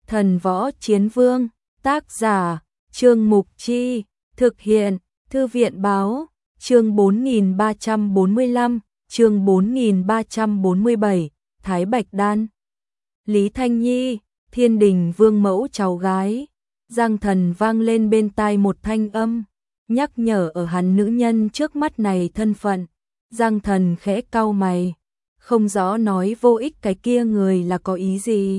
Thần Võ Chiến Vương, tác giả, Trương Mục Chi, thực hiện, Thư viện Báo, chương 4345, chương 4347, Thái Bạch Đan. Lý Thanh Nhi, Thiên Đình Vương mẫu cháu gái. Giang Thần vang lên bên tai một thanh âm, nhắc nhở ở hắn nữ nhân trước mắt này thân phận. Giang Thần khẽ cau mày, không rõ nói vô ích cái kia người là có ý gì.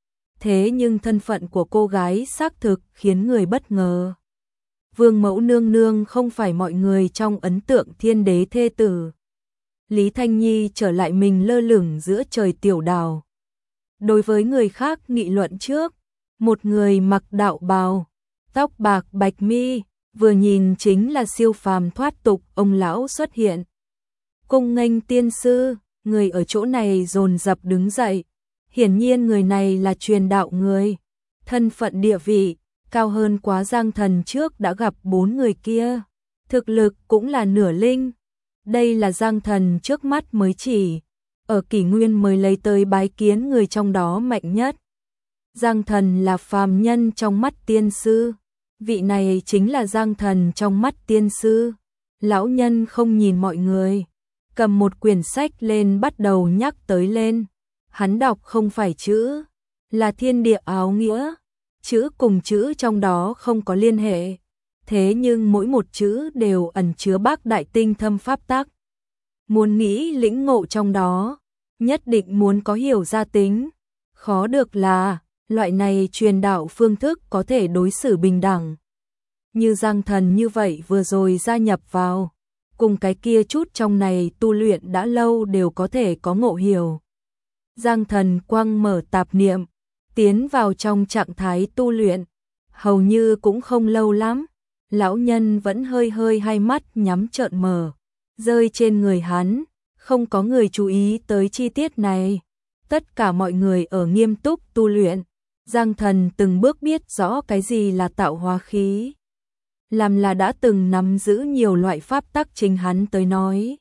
Thế nhưng thân phận của cô gái xác thực khiến người bất ngờ. Vương mẫu nương nương không phải mọi người trong ấn tượng thiên đế thê tử. Lý Thanh Nhi trở lại mình lơ lửng giữa trời tiểu đảo. Đối với người khác nghị luận trước, một người mặc đạo bào, tóc bạc bạch mi, vừa nhìn chính là siêu phàm thoát tục ông lão xuất hiện. Cung nghênh tiên sư, người ở chỗ này dồn dập đứng dậy. Hiển nhiên người này là truyền đạo người, thân phận địa vị cao hơn quá Giang Thần trước đã gặp 4 người kia, thực lực cũng là nửa linh. Đây là Giang Thần trước mắt mới chỉ ở kỷ nguyên mới lấy tới bái kiến người trong đó mạnh nhất. Giang Thần là phàm nhân trong mắt tiên sư, vị này chính là Giang Thần trong mắt tiên sư. Lão nhân không nhìn mọi người, cầm một quyển sách lên bắt đầu nhắc tới lên. Hắn đọc không phải chữ, là thiên địa áo nghĩa, chữ cùng chữ trong đó không có liên hệ, thế nhưng mỗi một chữ đều ẩn chứa bác đại tinh thâm pháp tắc. Muốn nghĩ lĩnh ngộ trong đó, nhất định muốn có hiểu ra tính, khó được là loại này truyền đạo phương thức có thể đối xử bình đẳng. Như Giang Thần như vậy vừa rồi gia nhập vào, cùng cái kia chút trong này tu luyện đã lâu đều có thể có ngộ hiểu. Giang Thần quăng mở tạp niệm, tiến vào trong trạng thái tu luyện, hầu như cũng không lâu lắm, lão nhân vẫn hơi hai mắt nhắm trợn mở, rơi trên người hắn, không có người chú ý tới chi tiết này. Tất cả mọi người ở nghiêm túc tu luyện, Giang Thần từng bước biết rõ cái gì là tạo hóa khí. Làm là đã từng nắm giữ nhiều loại pháp tắc chính hắn tới nói.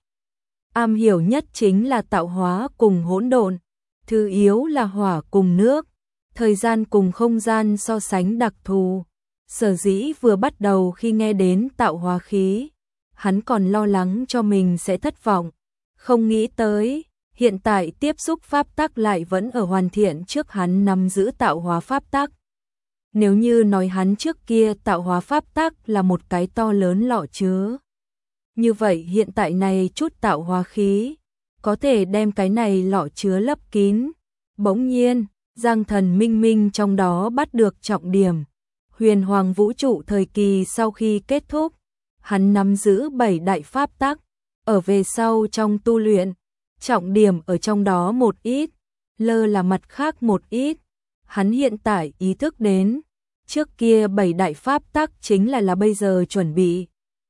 Am hiểu nhất chính là tạo hóa cùng hỗn độn. Thứ yếu là hỏa cùng nước, thời gian cùng không gian so sánh đặc thù. Sở dĩ vừa bắt đầu khi nghe đến tạo hóa khí, hắn còn lo lắng cho mình sẽ thất vọng. Không nghĩ tới, hiện tại tiếp xúc pháp tắc lại vẫn ở hoàn thiện trước hắn nắm giữ tạo hóa pháp tắc. Nếu như nói hắn trước kia tạo hóa pháp tắc là một cái to lớn lọ chứa, như vậy hiện tại này chút tạo hóa khí có thể đem cái này lọ chứa lấp kín. Bỗng nhiên, Giang Thần minh minh trong đó bắt được trọng điểm. Huyền hoàng vũ trụ thời kỳ sau khi kết thúc, hắn nắm giữ 7 đại pháp tắc. Ở về sau trong tu luyện, trọng điểm ở trong đó một ít, lơ là mặt khác một ít. Hắn hiện tại ý thức đến, trước kia 7 đại pháp tắc chính là bây giờ chuẩn bị.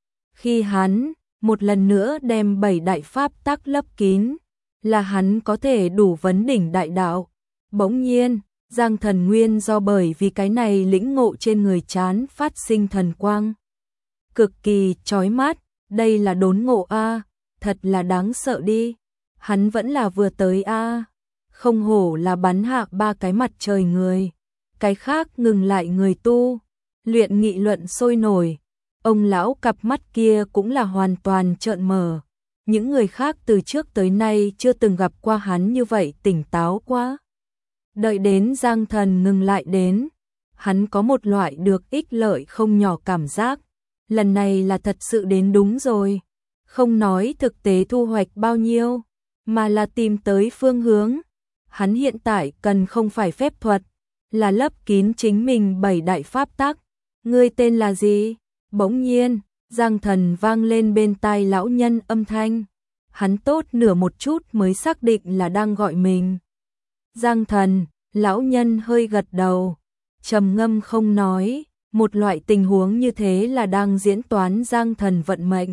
Khi hắn một lần nữa đem 7 đại pháp tắc lấp kín, là hắn có thể đủ vấn đỉnh đại đạo. Bỗng nhiên, Giang Thần nguyên do bởi vì cái này lĩnh ngộ trên người chán phát sinh thần quang. Cực kỳ chói mắt, đây là đốn ngộ a, thật là đáng sợ đi. Hắn vẫn là vừa tới a, không hổ là bắn hạ 3 cái mặt trời người. Cái khác ngừng lại người tu, luyện nghị luận sôi nổi. Ông lão cặp mắt kia cũng là hoàn toàn trợn mở. Những người khác từ trước tới nay chưa từng gặp qua hắn như vậy tỉnh táo quá. Đợi đến Giang Thần ngừng lại đến, hắn có một loại được ích lợi không nhỏ cảm giác. Lần này là thật sự đến đúng rồi. Không nói thực tế thu hoạch bao nhiêu, mà là tìm tới phương hướng. Hắn hiện tại cần không phải phép thuật, là lấp kín chính mình 7 đại pháp tắc. Ngươi tên là gì? Bỗng nhiên, Giang Thần vang lên bên tai lão nhân âm thanh. Hắn tốt nửa một chút mới xác định là đang gọi mình. Giang Thần, lão nhân hơi gật đầu, trầm ngâm không nói. Một loại tình huống như thế là đang diễn toán Giang Thần vận mệnh.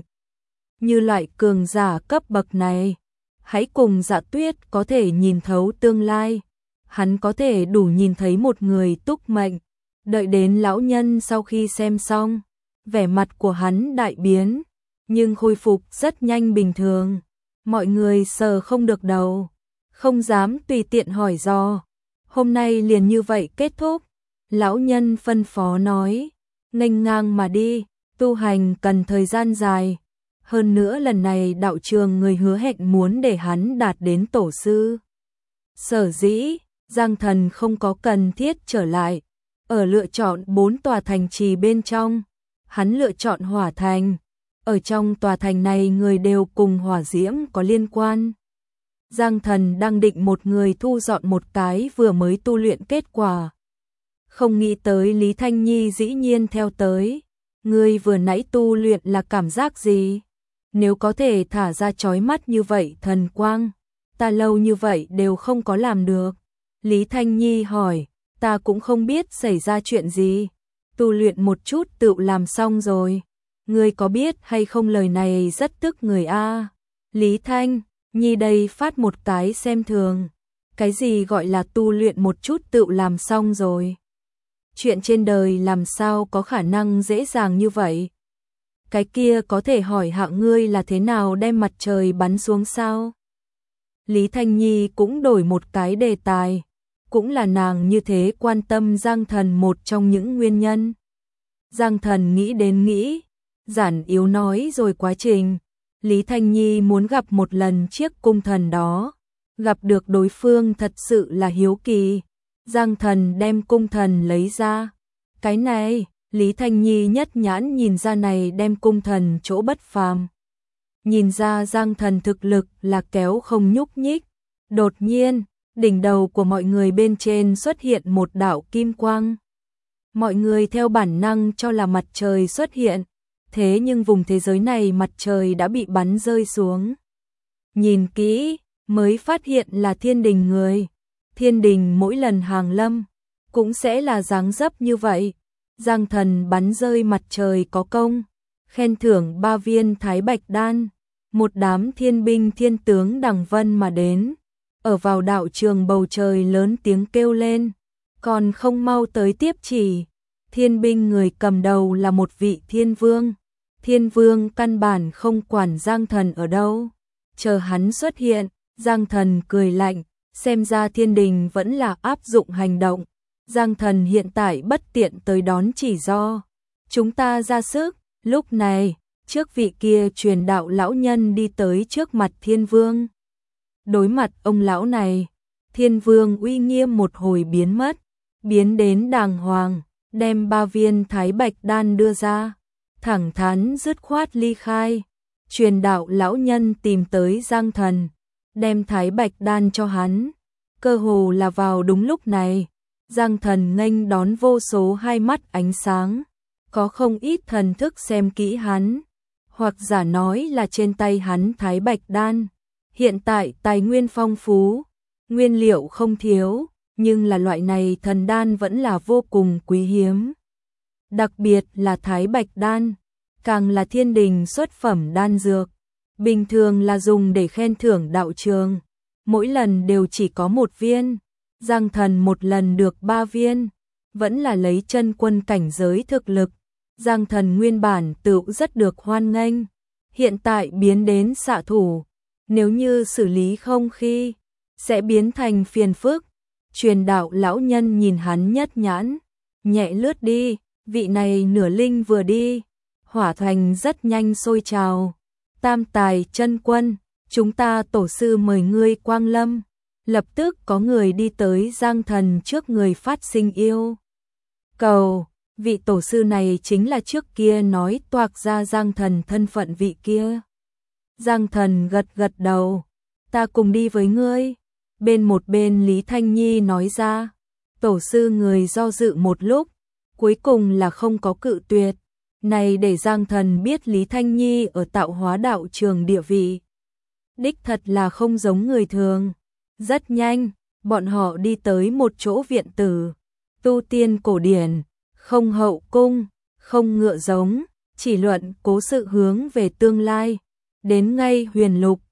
Như loại cường giả cấp bậc này, hãy cùng Dạ Tuyết có thể nhìn thấu tương lai. Hắn có thể đủ nhìn thấy một người túc mệnh. Đợi đến lão nhân sau khi xem xong, vẻ mặt của hắn đại biến, nhưng khôi phục rất nhanh bình thường. Mọi người sờ không được đầu, không dám tùy tiện hỏi do. Hôm nay liền như vậy kết thúc, Lão nhân phân phó nói, nghênh ngang mà đi, tu hành cần thời gian dài. Hơn nữa lần này đạo trường người hứa hẹn muốn để hắn đạt đến tổ sư. Sở dĩ, Giang Thần không có cần thiết trở lại. Ở lựa chọn 4 tòa thành trì bên trong, hắn lựa chọn Hỏa Thành. Ở trong tòa thành này người đều cùng hỏa diễm có liên quan. Giang Thần đang định một người thu dọn một cái vừa mới tu luyện kết quả. Không nghĩ tới Lý Thanh Nhi dĩ nhiên theo tới. Ngươi vừa nãy tu luyện là cảm giác gì? Nếu có thể thả ra chói mắt như vậy thần quang, ta lâu như vậy đều không có làm được. Lý Thanh Nhi hỏi, ta cũng không biết xảy ra chuyện gì. Tu luyện một chút tự làm xong rồi. Ngươi có biết hay không lời này rất tức người a. Lý Thanh Nhi đây phát một cái xem thường. Cái gì gọi là tu luyện một chút tự làm xong rồi? Chuyện trên đời làm sao có khả năng dễ dàng như vậy? Cái kia có thể hỏi hạ ngươi là thế nào đem mặt trời bắn xuống sao? Lý Thanh Nhi cũng đổi một cái đề tài. Cũng là nàng như thế quan tâm Giang Thần một trong những nguyên nhân. Giang Thần nghĩ đến nghĩ, giản yếu nói rồi quá trình. Lý Thanh Nhi muốn gặp một lần chiếc cung thần đó. Gặp được đối phương thật sự là hiếu kỳ. Giang Thần đem cung thần lấy ra. Cái này, Lý Thanh Nhi nhất nhãn nhìn ra này đem cung thần chỗ bất phàm. Nhìn ra Giang Thần thực lực là kéo không nhúc nhích. Đột nhiên, đỉnh đầu của mọi người bên trên xuất hiện một đạo kim quang. Mọi người theo bản năng cho là mặt trời xuất hiện. Thế nhưng vùng thế giới này mặt trời đã bị bắn rơi xuống. Nhìn kỹ, mới phát hiện là thiên đình người. Thiên đình mỗi lần hàng lâm, cũng sẽ là dáng dấp như vậy. Giang Thần bắn rơi mặt trời có công, khen thưởng 3 viên Thái Bạch Đan. Một đám thiên binh thiên tướng đằng vân mà đến. Ở vào đạo trường bầu trời lớn tiếng kêu lên, còn không mau tới tiếp chỉ. Thiên binh người cầm đầu là một vị thiên vương. Thiên vương căn bản không quản Giang Thần ở đâu. Chờ hắn xuất hiện, Giang Thần cười lạnh, xem ra thiên đình vẫn là áp dụng hành động. Giang Thần hiện tại bất tiện tới đón chỉ do chúng ta ra sức. Lúc này, trước vị kia truyền đạo lão nhân đi tới trước mặt thiên vương. Đối mặt ông lão này, thiên vương uy nghiêm một hồi biến mất, biến đến đàng hoàng, đem 3 viên Thái Bạch Đan đưa ra, thẳng thắn dứt khoát ly khai. Truyền đạo lão nhân tìm tới Giang Thần, đem Thái Bạch Đan cho hắn. Cơ hồ là vào đúng lúc này, Giang Thần nghênh đón vô số hai mắt ánh sáng, có không ít thần thức xem kỹ hắn, hoặc giả nói là trên tay hắn Thái Bạch Đan. Hiện tại tài nguyên phong phú, nguyên liệu không thiếu, nhưng là loại này thần đan vẫn là vô cùng quý hiếm. Đặc biệt là Thái Bạch Đan, càng là thiên đình xuất phẩm đan dược, bình thường là dùng để khen thưởng đạo trường, mỗi lần đều chỉ có 1 viên. Giang Thần một lần được 3 viên, vẫn là lấy chân quân cảnh giới thực lực. Giang Thần nguyên bản tự rất được hoan nghênh, hiện tại biến đến xạ thủ, nếu như xử lý không khi, sẽ biến thành phiền phức. Truyền đạo lão nhân nhìn hắn nhất nhãn, nhẹ lướt đi, vị này nửa linh vừa đi, hỏa thành rất nhanh sôi trào. Tam tài chân quân, chúng ta tổ sư mời ngươi quang lâm. Lập tức có người đi tới Giang Thần trước người phát sinh yêu cầu. Vị tổ sư này chính là trước kia nói toạc ra Giang Thần thân phận vị kia. Giang Thần gật gật đầu, ta cùng đi với ngươi. Một bên Lý Thanh Nhi nói ra, tổ sư người do dự một lúc, cuối cùng là không có cự tuyệt. Này để Giang Thần biết Lý Thanh Nhi ở tạo hóa đạo trường địa vị. Đích thật là không giống người thường. Rất nhanh, bọn họ đi tới một chỗ viện tử, tu tiên cổ điển, không hậu cung, không ngựa giống, chỉ luận cố sự hướng về tương lai. Đến ngay Huyền Lục,